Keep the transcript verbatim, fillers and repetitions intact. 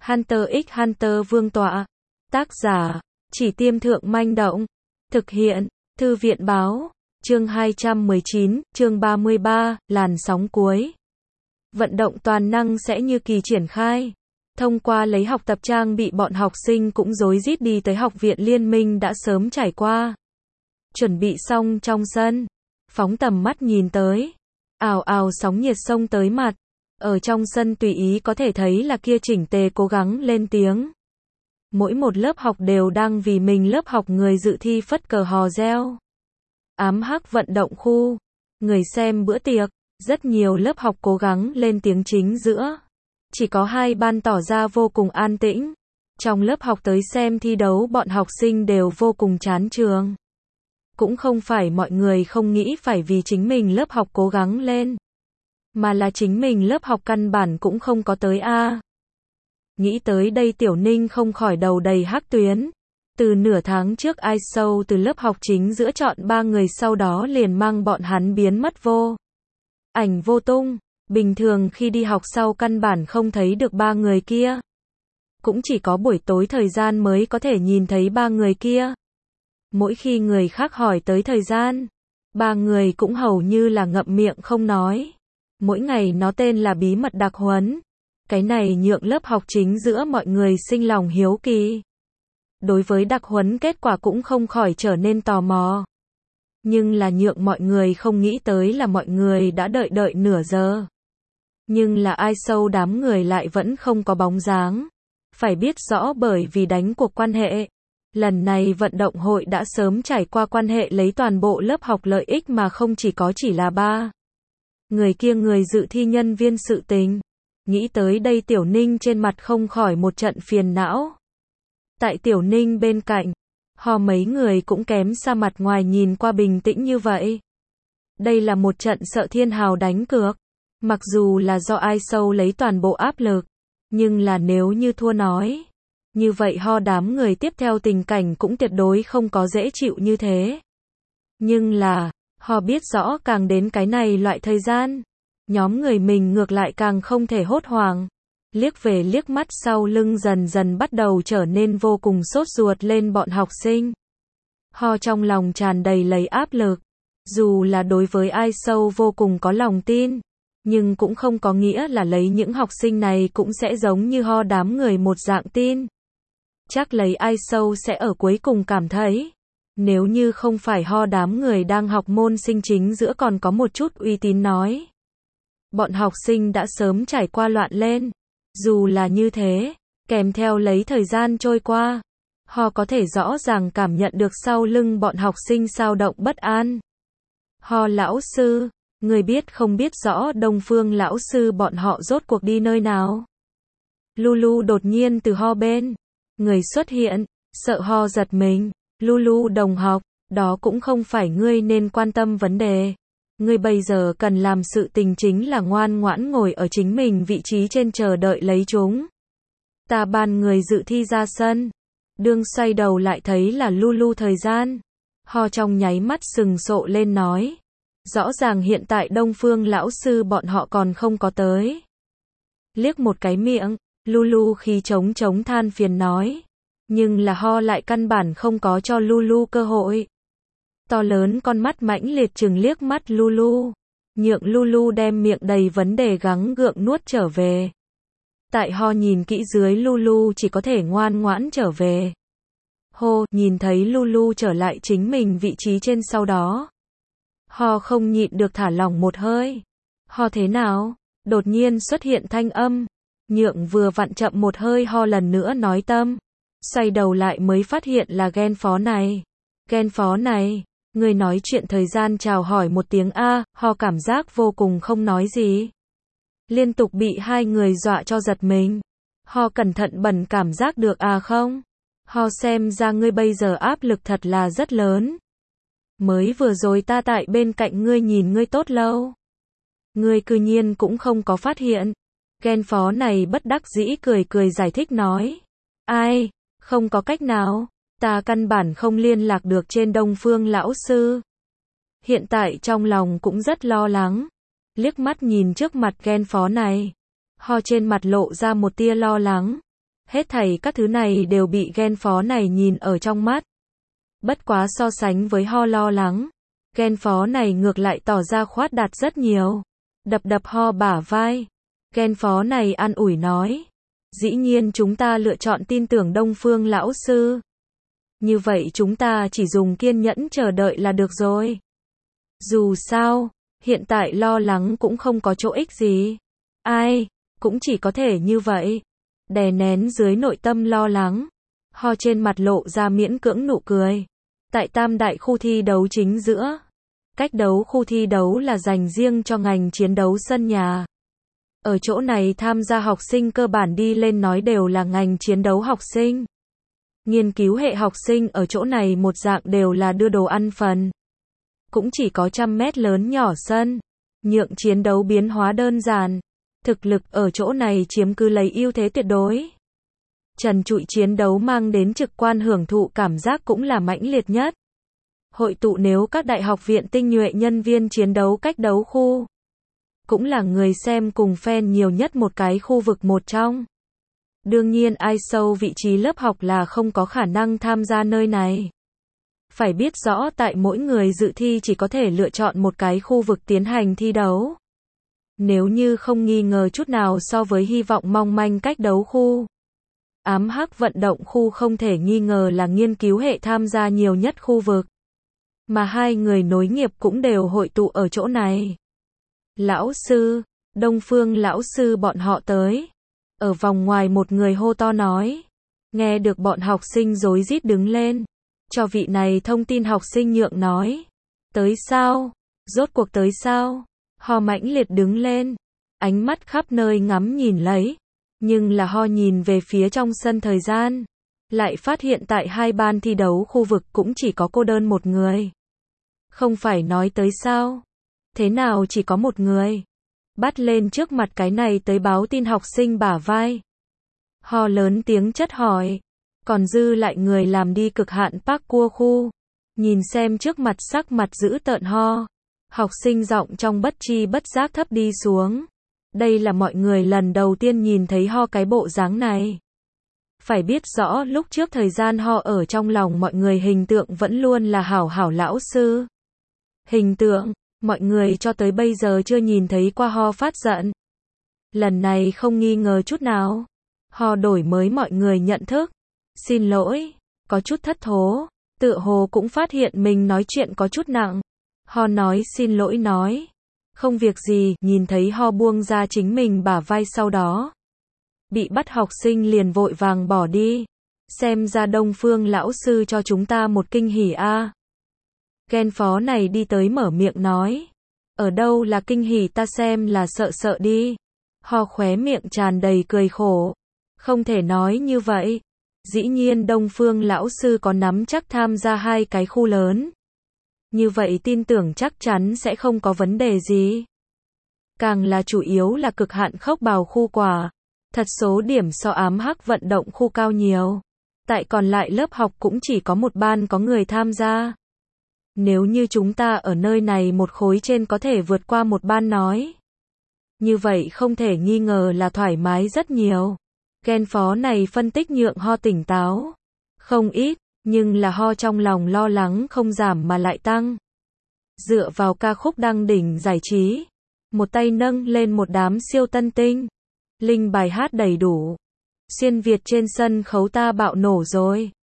Hunter x Hunter Vương tọa. Tác giả, Chỉ Tiêm Thượng Manh Động. Thực hiện, Thư viện Báo. Chương hai trăm mười chín, chương ba mươi ba, làn sóng cuối. Vận động toàn năng sẽ như kỳ triển khai. Thông qua lấy học tập trang bị bọn học sinh cũng rối rít đi tới học viện Liên Minh đã sớm trải qua. Chuẩn bị xong trong sân. Phóng tầm mắt nhìn tới. Ào ào sóng nhiệt xông tới mặt. Ở trong sân tùy ý có thể thấy là kia chỉnh tề cố gắng lên tiếng. Mỗi một lớp học đều đang vì mình lớp học người dự thi phất cờ hò reo. Ám hắc vận động khu. Người xem bữa tiệc. Rất nhiều lớp học cố gắng lên tiếng chính giữa. Chỉ có hai ban tỏ ra vô cùng an tĩnh. Trong lớp học tới xem thi đấu bọn học sinh đều vô cùng chán trường. Cũng không phải mọi người không nghĩ phải vì chính mình lớp học cố gắng lên. Mà là chính mình lớp học căn bản cũng không có tới a. Nghĩ tới đây Tiểu Ninh không khỏi đầu đầy hắc tuyến. Từ nửa tháng trước ai sâu từ lớp học chính giữa chọn ba người sau đó liền mang bọn hắn biến mất vô ảnh vô tung. Bình thường khi đi học sau căn bản không thấy được ba người kia. Cũng chỉ có buổi tối thời gian mới có thể nhìn thấy ba người kia. Mỗi khi người khác hỏi tới thời gian, ba người cũng hầu như là ngậm miệng không nói. Mỗi ngày nó tên là bí mật đặc huấn. Cái này nhượng lớp học chính giữa mọi người sinh lòng hiếu kỳ. Đối với đặc huấn kết quả cũng không khỏi trở nên tò mò. Nhưng là nhượng mọi người không nghĩ tới là mọi người đã đợi đợi nửa giờ. Nhưng là ai sâu đám người lại vẫn không có bóng dáng. Phải biết rõ bởi vì đánh cuộc quan hệ. Lần này vận động hội đã sớm trải qua quan hệ lấy toàn bộ lớp học lợi ích mà không chỉ có chỉ là ba. Người kia người dự thi nhân viên sự tình. Nghĩ tới đây Tiểu Ninh trên mặt không khỏi một trận phiền não. Tại Tiểu Ninh bên cạnh, họ mấy người cũng kém xa mặt ngoài nhìn qua bình tĩnh như vậy. Đây là một trận sợ thiên hào đánh cược. Mặc dù là do ai sâu lấy toàn bộ áp lực. Nhưng là nếu như thua nói. Như vậy ho đám người tiếp theo tình cảnh cũng tuyệt đối không có dễ chịu như thế. Nhưng là, họ biết rõ càng đến cái này loại thời gian. Nhóm người mình ngược lại càng không thể hốt hoảng. Liếc về liếc mắt sau lưng dần dần bắt đầu trở nên vô cùng sốt ruột lên bọn học sinh. Họ trong lòng tràn đầy lấy áp lực. Dù là đối với ai sâu vô cùng có lòng tin. Nhưng cũng không có nghĩa là lấy những học sinh này cũng sẽ giống như ho đám người một dạng tin. Chắc lấy ai sâu sẽ ở cuối cùng cảm thấy. Nếu như không phải ho đám người đang học môn sinh chính giữa còn có một chút uy tín nói. Bọn học sinh đã sớm trải qua loạn lên. Dù là như thế, kèm theo lấy thời gian trôi qua. Họ có thể rõ ràng cảm nhận được sau lưng bọn học sinh xao động bất an. Ho lão sư, người biết không biết rõ Đông Phương lão sư bọn họ rốt cuộc đi nơi nào. Lulu đột nhiên từ ho bên. Người xuất hiện, sợ ho giật mình. Lulu đồng học, đó cũng không phải ngươi nên quan tâm vấn đề. Ngươi bây giờ cần làm sự tình chính là ngoan ngoãn ngồi ở chính mình vị trí trên chờ đợi lấy chúng. Ta ban người dự thi ra sân. Đương xoay đầu lại thấy là Lulu thời gian. Ho trong nháy mắt sừng sộ lên nói. Rõ ràng hiện tại Đông Phương lão sư bọn họ còn không có tới. Liếc một cái miệng, Lulu khi trống trống than phiền nói. Nhưng là ho lại căn bản không có cho Lulu cơ hội. To lớn con mắt mãnh liệt chừng liếc mắt Lulu. Nhượng Lulu đem miệng đầy vấn đề gắng gượng nuốt trở về. Tại ho nhìn kỹ dưới Lulu chỉ có thể ngoan ngoãn trở về. Hô, nhìn thấy Lulu trở lại chính mình vị trí trên sau đó. Ho không nhịn được thả lỏng một hơi. Ho thế nào? Đột nhiên xuất hiện thanh âm. Nhượng vừa vặn chậm một hơi ho lần nữa nói tâm. Xoay đầu lại mới phát hiện là ghen phó này. Ghen phó này, người nói chuyện thời gian chào hỏi một tiếng A, ho cảm giác vô cùng không nói gì. Liên tục bị hai người dọa cho giật mình. Ho cẩn thận bẩn cảm giác được à không? Ho xem ra ngươi bây giờ áp lực thật là rất lớn. Mới vừa rồi ta tại bên cạnh ngươi nhìn ngươi tốt lâu. Ngươi cư nhiên cũng không có phát hiện. Ghen phó này bất đắc dĩ cười cười giải thích nói. Ai, không có cách nào, ta căn bản không liên lạc được trên Đông Phương lão sư. Hiện tại trong lòng cũng rất lo lắng. Liếc mắt nhìn trước mặt ghen phó này. Ho trên mặt lộ ra một tia lo lắng. Hết thảy các thứ này đều bị Gen Phó này nhìn ở trong mắt. Bất quá so sánh với Ho lo lắng, Gen Phó này ngược lại tỏ ra khoát đạt rất nhiều. Đập đập Ho bả vai. Gen Phó này an ủi nói. Dĩ nhiên chúng ta lựa chọn tin tưởng Đông Phương lão sư. Như vậy chúng ta chỉ dùng kiên nhẫn chờ đợi là được rồi. Dù sao, hiện tại lo lắng cũng không có chỗ ích gì. Ai, cũng chỉ có thể như vậy. Đè nén dưới nội tâm lo lắng. Ho trên mặt lộ ra miễn cưỡng nụ cười. Tại tam đại khu thi đấu chính giữa. Cách đấu khu thi đấu là dành riêng cho ngành chiến đấu sân nhà. Ở chỗ này tham gia học sinh cơ bản đi lên nói đều là ngành chiến đấu học sinh. Nghiên cứu hệ học sinh ở chỗ này một dạng đều là đưa đồ ăn phần. Cũng chỉ có trăm mét lớn nhỏ sân. Nhượng chiến đấu biến hóa đơn giản. Thực lực ở chỗ này chiếm cứ lấy ưu thế tuyệt đối. Trần trụi chiến đấu mang đến trực quan hưởng thụ cảm giác cũng là mãnh liệt nhất. Hội tụ nếu các đại học viện tinh nhuệ nhân viên chiến đấu cách đấu khu. Cũng là người xem cùng fan nhiều nhất một cái khu vực một trong. Đương nhiên ai sâu vị trí lớp học là không có khả năng tham gia nơi này. Phải biết rõ tại mỗi người dự thi chỉ có thể lựa chọn một cái khu vực tiến hành thi đấu. Nếu như không nghi ngờ chút nào so với hy vọng mong manh cách đấu khu. Ám hắc vận động khu không thể nghi ngờ là nghiên cứu hệ tham gia nhiều nhất khu vực. Mà hai người nối nghiệp cũng đều hội tụ ở chỗ này. Lão sư, Đông Phương lão sư bọn họ tới. Ở vòng ngoài một người hô to nói. Nghe được bọn học sinh rối rít đứng lên. Cho vị này thông tin học sinh nhượng nói. Tới sao? Rốt cuộc tới sao? Ho mãnh liệt đứng lên. Ánh mắt khắp nơi ngắm nhìn lấy. Nhưng là Ho nhìn về phía trong sân thời gian. Lại phát hiện tại hai ban thi đấu khu vực cũng chỉ có cô đơn một người. Không phải nói tới sao? Thế nào chỉ có một người? Bắt lên trước mặt cái này tới báo tin học sinh bả vai. Ho lớn tiếng chất hỏi. Còn dư lại người làm đi cực hạn parkour khu. Nhìn xem trước mặt sắc mặt dữ tợn Ho. Học sinh giọng trong bất tri bất giác thấp đi xuống. Đây là mọi người lần đầu tiên nhìn thấy Ho cái bộ dáng này. Phải biết rõ lúc trước thời gian Ho ở trong lòng mọi người hình tượng vẫn luôn là hảo hảo lão sư. Hình tượng, mọi người cho tới bây giờ chưa nhìn thấy qua Ho phát giận. Lần này không nghi ngờ chút nào. Ho đổi mới mọi người nhận thức. Xin lỗi, có chút thất thố. Tựa hồ cũng phát hiện mình nói chuyện có chút nặng. Ho nói xin lỗi nói. Không việc gì, nhìn thấy Ho buông ra chính mình bả vai sau đó. Bị bắt học sinh liền vội vàng bỏ đi. Xem ra Đông Phương lão sư cho chúng ta một kinh hỉ a. À. Gen Phó này đi tới mở miệng nói. Ở đâu là kinh hỉ ta xem là sợ sợ đi. Ho khóe miệng tràn đầy cười khổ. Không thể nói như vậy. Dĩ nhiên Đông Phương lão sư có nắm chắc tham gia hai cái khu lớn. Như vậy tin tưởng chắc chắn sẽ không có vấn đề gì. Càng là chủ yếu là cực hạn khốc bào khu quả. Thật số điểm so ám hắc vận động khu cao nhiều. Tại còn lại lớp học cũng chỉ có một ban có người tham gia. Nếu như chúng ta ở nơi này một khối trên có thể vượt qua một ban nói. Như vậy không thể nghi ngờ là thoải mái rất nhiều. Gen Phó này phân tích nhượng Ho tỉnh táo. Không ít, nhưng là Ho trong lòng lo lắng không giảm mà lại tăng. Dựa vào ca khúc đăng đỉnh giải trí. Một tay nâng lên một đám siêu tân tinh. Linh bài hát đầy đủ. Xuyên Việt trên sân khấu ta bạo nổ rồi.